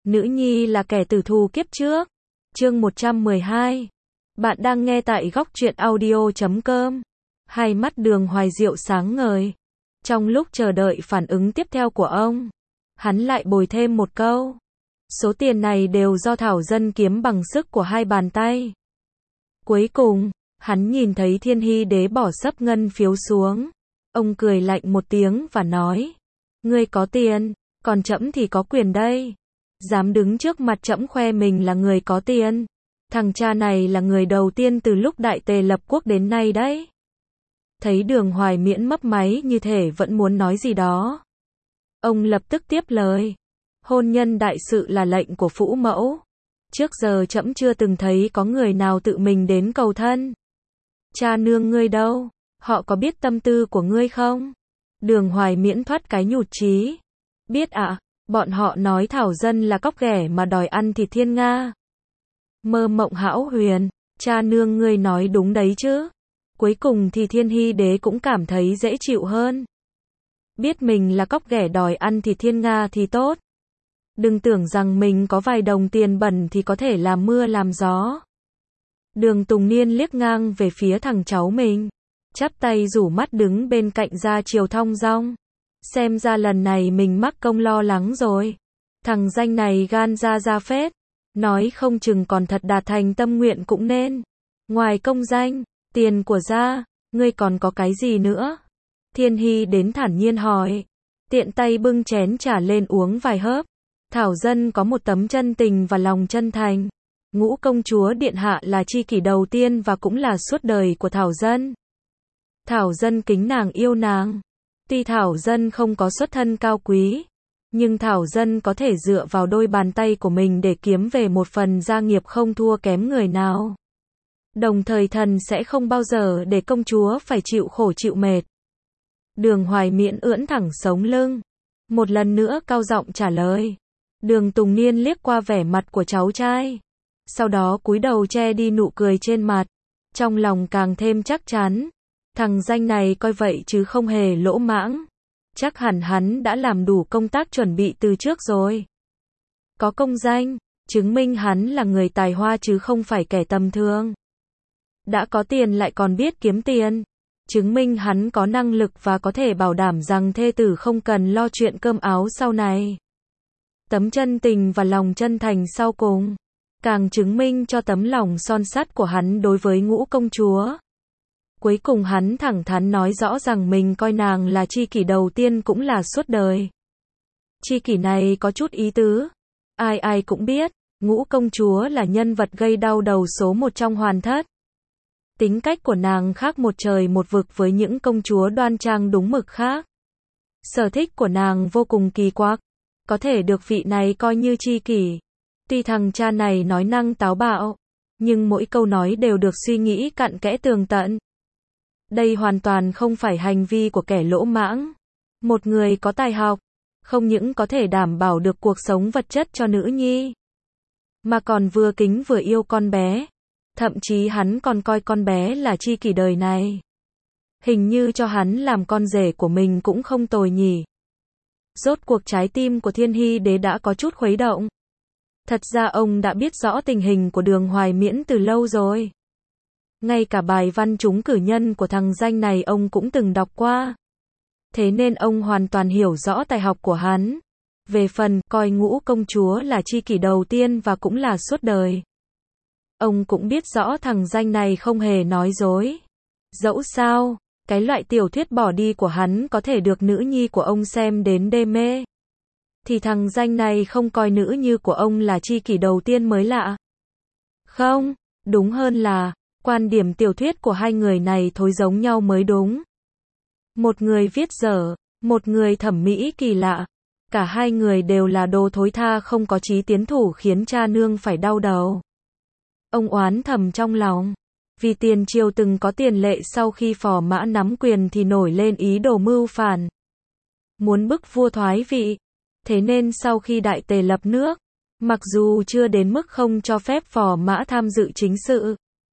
Nữ nhi là kẻ tử thù kiếp trước. Chương 112. Bạn đang nghe tại góc truyện audio.com. Hai mắt Đường Hoài Diệu sáng ngời. Trong lúc chờ đợi phản ứng tiếp theo của ông, hắn lại bồi thêm một câu. Số tiền này đều do Thảo Dân kiếm bằng sức của hai bàn tay. Cuối cùng, hắn nhìn thấy Thiên Hy Đế bỏ sấp ngân phiếu xuống. Ông cười lạnh một tiếng và nói. Ngươi có tiền, còn trẫm thì có quyền đây. Dám đứng trước mặt trẫm khoe mình là người có tiền. Thằng cha này là người đầu tiên từ lúc Đại Tề lập quốc đến nay đấy. Thấy Đường Hoài Miễn mấp máy như thể vẫn muốn nói gì đó. Ông lập tức tiếp lời. Hôn nhân đại sự là lệnh của Phũ Mẫu. Trước giờ trẫm chưa từng thấy có người nào tự mình đến cầu thân. Cha nương ngươi đâu? Họ có biết tâm tư của ngươi không? Đường Hoài Miễn thoát cái nhụt chí. Biết ạ, bọn họ nói Thảo Dân là cóc ghẻ mà đòi ăn thịt thiên nga. Mơ mộng hão huyền, cha nương ngươi nói đúng đấy chứ. Cuối cùng thì Thiên Hy Đế cũng cảm thấy dễ chịu hơn. Biết mình là cóc ghẻ đòi ăn thịt thiên nga thì tốt. Đừng tưởng rằng mình có vài đồng tiền bẩn thì có thể làm mưa làm gió. Đường Tùng Niên liếc ngang về phía thằng cháu mình. Chắp tay rủ mắt đứng bên cạnh ra chiều thong dong. Xem ra lần này mình mắc công lo lắng rồi. Thằng danh này gan ra phết. Nói không chừng còn thật đạt thành tâm nguyện cũng nên. Ngoài công danh, tiền của gia, ngươi còn có cái gì nữa? Thiên Hy đến thản nhiên hỏi. Tiện tay bưng chén trà lên uống vài hớp. Thảo Dân có một tấm chân tình và lòng chân thành. Ngũ công chúa điện hạ là tri kỷ đầu tiên và cũng là suốt đời của Thảo Dân. Thảo Dân kính nàng yêu nàng. Tuy Thảo Dân không có xuất thân cao quý, nhưng Thảo Dân có thể dựa vào đôi bàn tay của mình để kiếm về một phần gia nghiệp không thua kém người nào. Đồng thời thần sẽ không bao giờ để công chúa phải chịu khổ chịu mệt. Đường Hoài Miễn ưỡn thẳng sống lưng. Một lần nữa cao giọng trả lời. Đường Tùng Niên liếc qua vẻ mặt của cháu trai. Sau đó cúi đầu che đi nụ cười trên mặt. Trong lòng càng thêm chắc chắn. Thằng danh này coi vậy chứ không hề lỗ mãng. Chắc hẳn hắn đã làm đủ công tác chuẩn bị từ trước rồi. Có công danh, chứng minh hắn là người tài hoa chứ không phải kẻ tầm thường. Đã có tiền lại còn biết kiếm tiền. Chứng minh hắn có năng lực và có thể bảo đảm rằng thê tử không cần lo chuyện cơm áo sau này. Tấm chân tình và lòng chân thành sau cùng, càng chứng minh cho tấm lòng son sắt của hắn đối với ngũ công chúa. Cuối cùng hắn thẳng thắn nói rõ rằng mình coi nàng là tri kỷ đầu tiên cũng là suốt đời. Tri kỷ này có chút ý tứ. Ai cũng biết, ngũ công chúa là nhân vật gây đau đầu số một trong Hoàn Thất. Tính cách của nàng khác một trời một vực với những công chúa đoan trang đúng mực khác. Sở thích của nàng vô cùng kỳ quặc. Có thể được vị này coi như tri kỷ. Tuy thằng cha này nói năng táo bạo, nhưng mỗi câu nói đều được suy nghĩ cặn kẽ tường tận. Đây hoàn toàn không phải hành vi của kẻ lỗ mãng. Một người có tài học, không những có thể đảm bảo được cuộc sống vật chất cho nữ nhi, mà còn vừa kính vừa yêu con bé. Thậm chí hắn còn coi con bé là tri kỷ đời này. Hình như cho hắn làm con rể của mình cũng không tồi nhỉ. Rốt cuộc trái tim của Thiên Hy Đế đã có chút khuấy động. Thật ra ông đã biết rõ tình hình của Đường Hoài Miễn từ lâu rồi. Ngay cả bài văn trúng cử nhân của thằng danh này ông cũng từng đọc qua. Thế nên ông hoàn toàn hiểu rõ tài học của hắn. Về phần coi ngũ công chúa là tri kỷ đầu tiên và cũng là suốt đời, ông cũng biết rõ thằng danh này không hề nói dối. Dẫu sao, cái loại tiểu thuyết bỏ đi của hắn có thể được nữ nhi của ông xem đến đê mê, thì thằng danh này không coi nữ như của ông là tri kỷ đầu tiên mới lạ. Không, đúng hơn là, quan điểm tiểu thuyết của hai người này thối giống nhau mới đúng. Một người viết dở, một người thẩm mỹ kỳ lạ. Cả hai người đều là đồ thối tha không có chí tiến thủ khiến cha nương phải đau đầu. Ông oán thầm trong lòng. Vì tiền triều từng có tiền lệ sau khi Phò Mã nắm quyền thì nổi lên ý đồ mưu phản. Muốn bức vua thoái vị. Thế nên sau khi Đại Tề lập nước, mặc dù chưa đến mức không cho phép Phò Mã tham dự chính sự,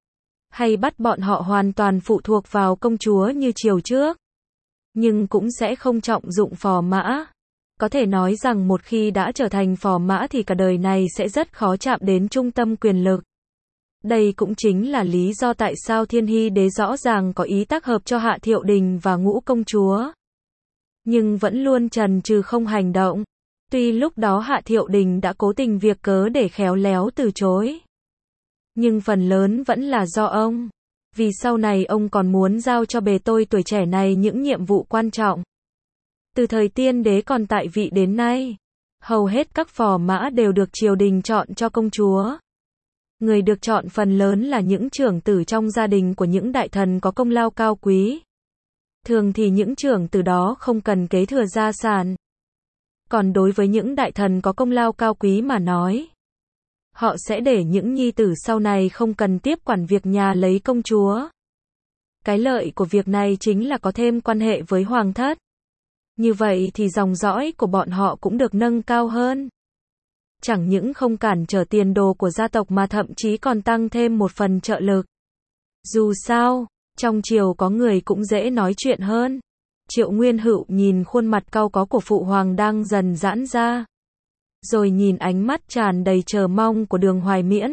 hay bắt bọn họ hoàn toàn phụ thuộc vào công chúa như triều trước, nhưng cũng sẽ không trọng dụng Phò Mã. Có thể nói rằng một khi đã trở thành phò mã thì cả đời này sẽ rất khó chạm đến trung tâm quyền lực. Đây cũng chính là lý do tại sao Thiên Hy Đế rõ ràng có ý tác hợp cho Hạ Thiệu Đình và Ngũ Công Chúa. Nhưng vẫn luôn chần chừ không hành động. Tuy lúc đó Hạ Thiệu Đình đã cố tình việc cớ để khéo léo từ chối. Nhưng phần lớn vẫn là do ông. Vì sau này ông còn muốn giao cho bề tôi tuổi trẻ này những nhiệm vụ quan trọng. Từ thời Tiên Đế còn tại vị đến nay, hầu hết các phò mã đều được triều đình chọn cho công chúa. Người được chọn phần lớn là những trưởng tử trong gia đình của những đại thần có công lao cao quý. Thường thì những trưởng tử đó không cần kế thừa gia sản. Còn đối với những đại thần có công lao cao quý mà nói, họ sẽ để những nhi tử sau này không cần tiếp quản việc nhà lấy công chúa. Cái lợi của việc này chính là có thêm quan hệ với hoàng thất. Như vậy thì dòng dõi của bọn họ cũng được nâng cao hơn. Chẳng những không cản trở tiền đồ của gia tộc mà thậm chí còn tăng thêm một phần trợ lực. Dù sao, trong triều có người cũng dễ nói chuyện hơn. Triệu Nguyên Hựu nhìn khuôn mặt cau có của phụ hoàng đang dần giãn ra. Rồi nhìn ánh mắt tràn đầy chờ mong của Đường Hoài Miễn.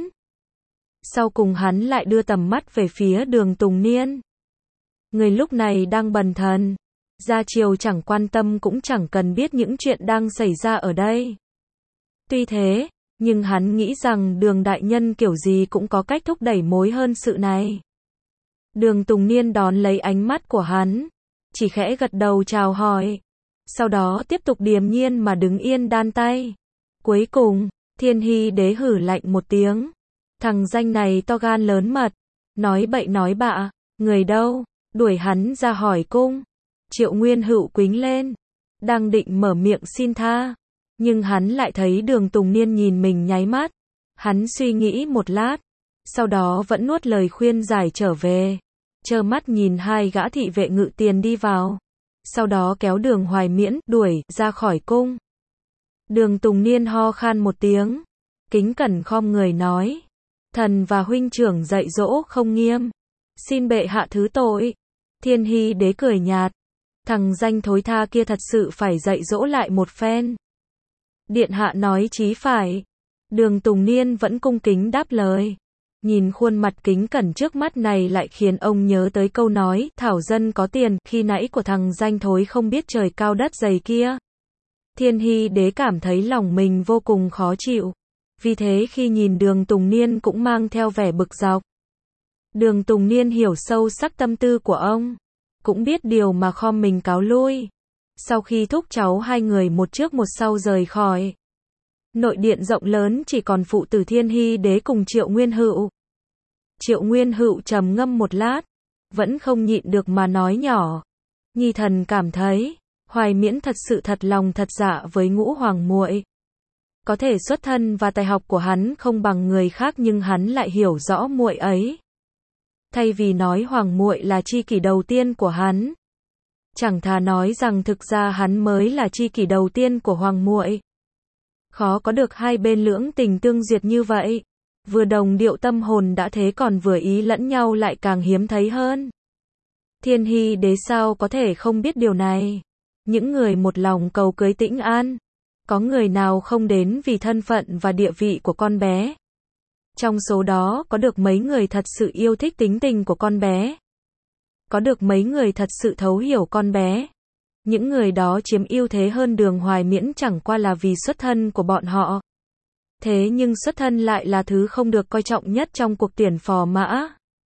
Sau cùng hắn lại đưa tầm mắt về phía Đường Tùng Niên. Người lúc này đang bần thần. Gia triều chẳng quan tâm cũng chẳng cần biết những chuyện đang xảy ra ở đây. Tuy thế, nhưng hắn nghĩ rằng Đường đại nhân kiểu gì cũng có cách thúc đẩy mối hơn sự này. Đường Tùng Niên đón lấy ánh mắt của hắn, chỉ khẽ gật đầu chào hỏi. Sau đó tiếp tục điềm nhiên mà đứng yên đan tay. Cuối cùng, Thiên Hy Đế hử lạnh một tiếng. Thằng danh này to gan lớn mật, nói bậy nói bạ, người đâu, đuổi hắn ra hỏi cung. Triệu Nguyên Hựu quính lên, đang định mở miệng xin tha, nhưng hắn lại thấy Đường Tùng Niên nhìn mình nháy mắt. Hắn suy nghĩ một lát, sau đó vẫn nuốt lời khuyên giải trở về, trơ mắt nhìn hai gã thị vệ ngự tiền đi vào, sau đó kéo Đường Hoài Miễn đuổi ra khỏi cung. Đường Tùng Niên ho khan một tiếng, kính cẩn khom người nói: "Thần và huynh trưởng dạy dỗ không nghiêm, xin bệ hạ thứ tội." Thiên Hy Đế cười nhạt: "Thằng danh thối tha kia thật sự phải dạy dỗ lại một phen." Điện hạ nói chí phải. Đường Tùng Niên vẫn cung kính đáp lời. Nhìn khuôn mặt kính cẩn trước mắt này lại khiến ông nhớ tới câu nói thảo dân có tiền khi nãy của thằng danh thối không biết trời cao đất dày kia. Thiên Hy Đế cảm thấy lòng mình vô cùng khó chịu. Vì thế khi nhìn Đường Tùng Niên cũng mang theo vẻ bực dọc. Đường Tùng Niên hiểu sâu sắc tâm tư của ông, cũng biết điều mà khom mình cáo lui. Sau khi thúc cháu hai người một trước một sau rời khỏi nội điện rộng lớn, chỉ còn phụ tử Thiên Hy Đế cùng Triệu Nguyên Hựu. Triệu Nguyên Hựu trầm ngâm một lát, vẫn không nhịn được mà nói nhỏ: "Nhi thần cảm thấy Hoài Miễn thật sự thật lòng thật dạ với Ngũ hoàng muội. Có thể xuất thân và tài học của hắn không bằng người khác nhưng hắn lại hiểu rõ muội ấy. Thay vì nói hoàng muội là tri kỷ đầu tiên của hắn, chẳng thà nói rằng thực ra hắn mới là tri kỷ đầu tiên của hoàng muội." Khó có được hai bên lưỡng tình tương duyệt như vậy. Vừa đồng điệu tâm hồn đã thế còn vừa ý lẫn nhau lại càng hiếm thấy hơn. Thiên Hy Đế sao có thể không biết điều này. Những người một lòng cầu cưới Tĩnh An, có người nào không đến vì thân phận và địa vị của con bé. Trong số đó có được mấy người thật sự yêu thích tính tình của con bé. Có được mấy người thật sự thấu hiểu con bé. Những người đó chiếm ưu thế hơn Đường Hoài Miễn chẳng qua là vì xuất thân của bọn họ. Thế nhưng xuất thân lại là thứ không được coi trọng nhất trong cuộc tuyển phò mã.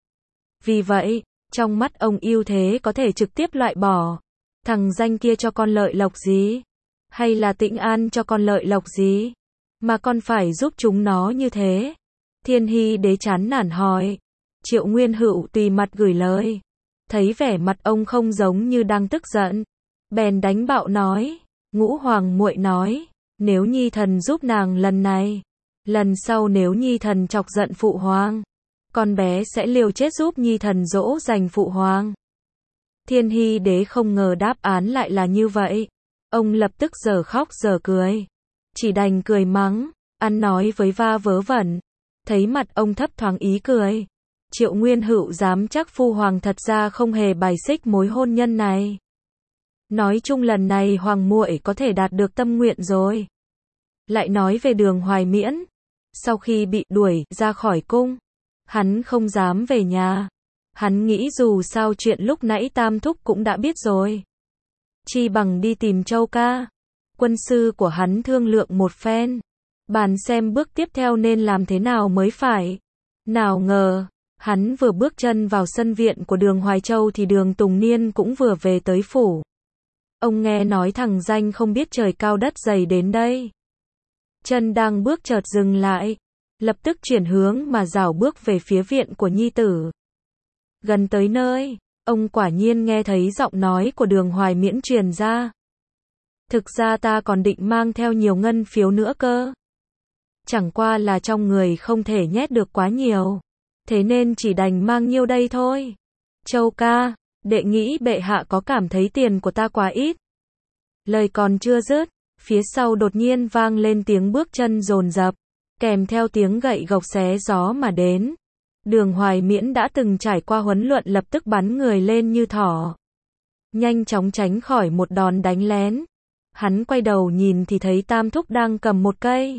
Vì vậy, trong mắt ông ưu thế có thể trực tiếp loại bỏ. Thằng danh kia cho con lợi lộc gì? Hay là Tĩnh An cho con lợi lộc gì? Mà con phải giúp chúng nó như thế? Thiên Hy Đế chán nản hỏi. Triệu Nguyên Hựu tùy mặt gửi lời. Thấy vẻ mặt ông không giống như đang tức giận, bèn đánh bạo nói: "Ngũ hoàng muội nói, nếu Nhi thần giúp nàng lần này, lần sau nếu Nhi thần chọc giận phụ hoàng, con bé sẽ liều chết giúp Nhi thần dỗ dành phụ hoàng." Thiên Hy Đế không ngờ đáp án lại là như vậy. Ông lập tức giờ khóc giờ cười, chỉ đành cười mắng, ăn nói với va vớ vẩn. Thấy mặt ông thấp thoáng ý cười, Triệu Nguyên Hựu dám chắc phu hoàng thật ra không hề bài xích mối hôn nhân này. Nói chung lần này Hoàng muội có thể đạt được tâm nguyện rồi. Lại nói về Đường Hoài Miễn. Sau khi bị đuổi ra khỏi cung, hắn không dám về nhà. Hắn nghĩ dù sao chuyện lúc nãy Tam Thúc cũng đã biết rồi. Chi bằng đi tìm Châu ca. Quân sư của hắn thương lượng một phen. Bàn xem bước tiếp theo nên làm thế nào mới phải. Nào ngờ, hắn vừa bước chân vào sân viện của Đường Hoài Châu thì Đường Tùng Niên cũng vừa về tới phủ. Ông nghe nói thằng danh không biết trời cao đất dày đến đây. Chân đang bước chợt dừng lại. Lập tức chuyển hướng mà rảo bước về phía viện của nhi tử. Gần tới nơi, ông quả nhiên nghe thấy giọng nói của Đường Hoài Miễn truyền ra. Thực ra ta còn định mang theo nhiều ngân phiếu nữa cơ. Chẳng qua là trong người không thể nhét được quá nhiều. Thế nên chỉ đành mang nhiêu đây thôi. Châu ca, đệ nghĩ bệ hạ có cảm thấy tiền của ta quá ít. Lời còn chưa dứt, phía sau đột nhiên vang lên tiếng bước chân dồn dập, kèm theo tiếng gậy gộc xé gió mà đến. Đường Hoài Miễn đã từng trải qua huấn luyện lập tức bắn người lên như thỏ. Nhanh chóng tránh khỏi một đòn đánh lén. Hắn quay đầu nhìn thì thấy Tam Thúc đang cầm một cây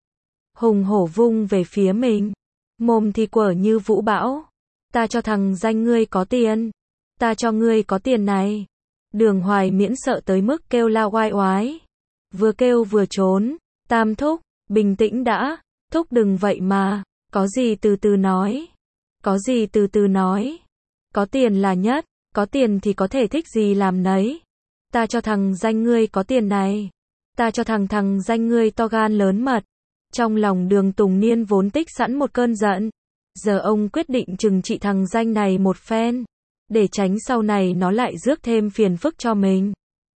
hùng hổ vung về phía mình. Mồm thì quở như vũ bão. Ta cho thằng danh ngươi có tiền. Ta cho ngươi có tiền này. Đường Hoài Miễn sợ tới mức kêu la oai oái. Vừa kêu vừa trốn. Tam Thúc, bình tĩnh đã. Thúc đừng vậy mà. Có gì từ từ nói. Có gì từ từ nói. Có tiền là nhất. Có tiền thì có thể thích gì làm nấy. Ta cho thằng danh ngươi có tiền này. Ta cho thằng danh ngươi to gan lớn mật. Trong lòng Đường Tùng Niên vốn tích sẵn một cơn giận. Giờ ông quyết định trừng trị thằng danh này một phen. Để tránh sau này nó lại rước thêm phiền phức cho mình.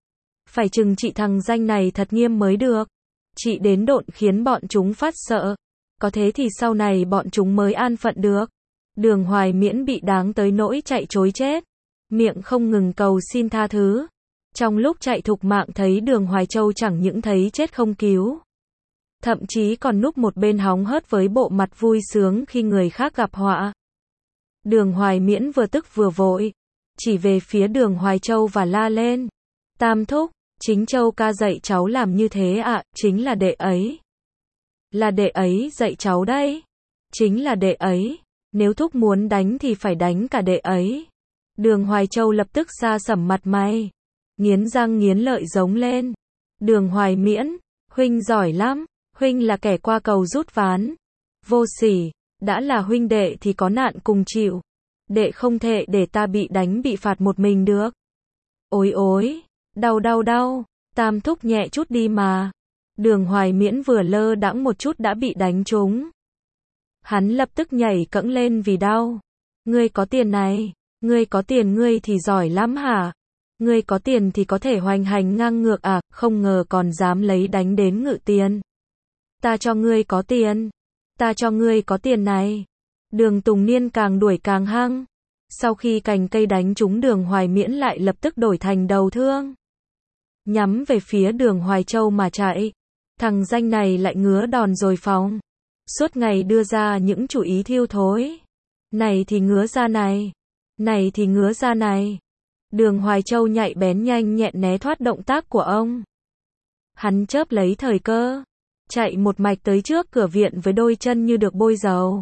Phải trừng trị thằng danh này thật nghiêm mới được. Trị đến độn khiến bọn chúng phát sợ. Có thế thì sau này bọn chúng mới an phận được. Đường Hoài Miễn bị đáng tới nỗi chạy trối chết. Miệng không ngừng cầu xin tha thứ. Trong lúc chạy thục mạng thấy Đường Hoài Châu chẳng những thấy chết không cứu. Thậm chí còn núp một bên hóng hớt với bộ mặt vui sướng khi người khác gặp họa. Đường Hoài Miễn vừa tức vừa vội. Chỉ về phía Đường Hoài Châu và la lên. Tam Thúc, chính Châu ca dạy cháu làm như thế ạ, chính là đệ ấy. Là đệ ấy dạy cháu đấy. Chính là đệ ấy. Nếu Thúc muốn đánh thì phải đánh cả đệ ấy. Đường Hoài Châu lập tức sa sẩm mặt mày. Nghiến răng nghiến lợi giống lên. Đường Hoài Miễn, huynh giỏi lắm. Huynh là kẻ qua cầu rút ván. Vô sỉ, đã là huynh đệ thì có nạn cùng chịu. Đệ không thể để ta bị đánh bị phạt một mình được. Ôi ôi, đau đau đau, Tam Thúc nhẹ chút đi mà. Đường Hoài Miễn vừa lơ đãng một chút đã bị đánh trúng. Hắn lập tức nhảy cẫng lên vì đau. Ngươi có tiền này, ngươi có tiền ngươi thì giỏi lắm hả? Ngươi có tiền thì có thể hoành hành ngang ngược à, không ngờ còn dám lấy đánh đến ngự tiền. Ta cho ngươi có tiền. Ta cho ngươi có tiền này. Đường Tùng Niên càng đuổi càng hăng. Sau khi cành cây đánh trúng Đường Hoài Miễn lại lập tức đổi thành đầu thương. Nhắm về phía Đường Hoài Châu mà chạy. Thằng danh này lại ngứa đòn rồi phóng. Suốt ngày đưa ra những chủ ý thiêu thối. Này thì ngứa ra này. Này thì ngứa ra này. Đường Hoài Châu nhạy bén nhanh nhẹn né thoát động tác của ông. Hắn chớp lấy thời cơ. Chạy một mạch tới trước cửa viện với đôi chân như được bôi dầu.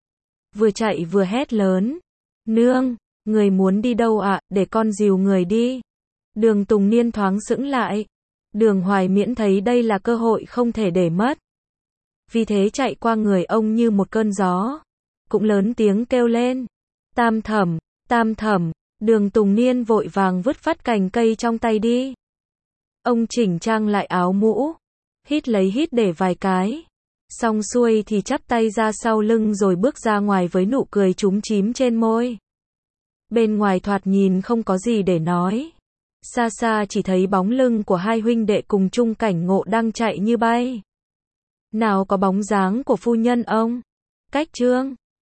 Vừa chạy vừa hét lớn. Nương, người muốn đi đâu ạ, để con dìu người đi. Đường Tùng Niên thoáng sững lại. Đường Hoài Miễn thấy đây là cơ hội không thể để mất. Vì thế chạy qua người ông như một cơn gió. Cũng lớn tiếng kêu lên. Tam Thẩm, Tam Thẩm. Đường Tùng Niên vội vàng vứt phát cành cây trong tay đi. Ông chỉnh trang lại áo mũ. Hít lấy hít để vài cái. Xong xuôi thì chắp tay ra sau lưng rồi bước ra ngoài với nụ cười chúm chím trên môi. Bên ngoài thoạt nhìn không có gì để nói. Xa xa chỉ thấy bóng lưng của hai huynh đệ cùng chung cảnh ngộ đang chạy như bay. Nào có bóng dáng của phu nhân ông. Cách chương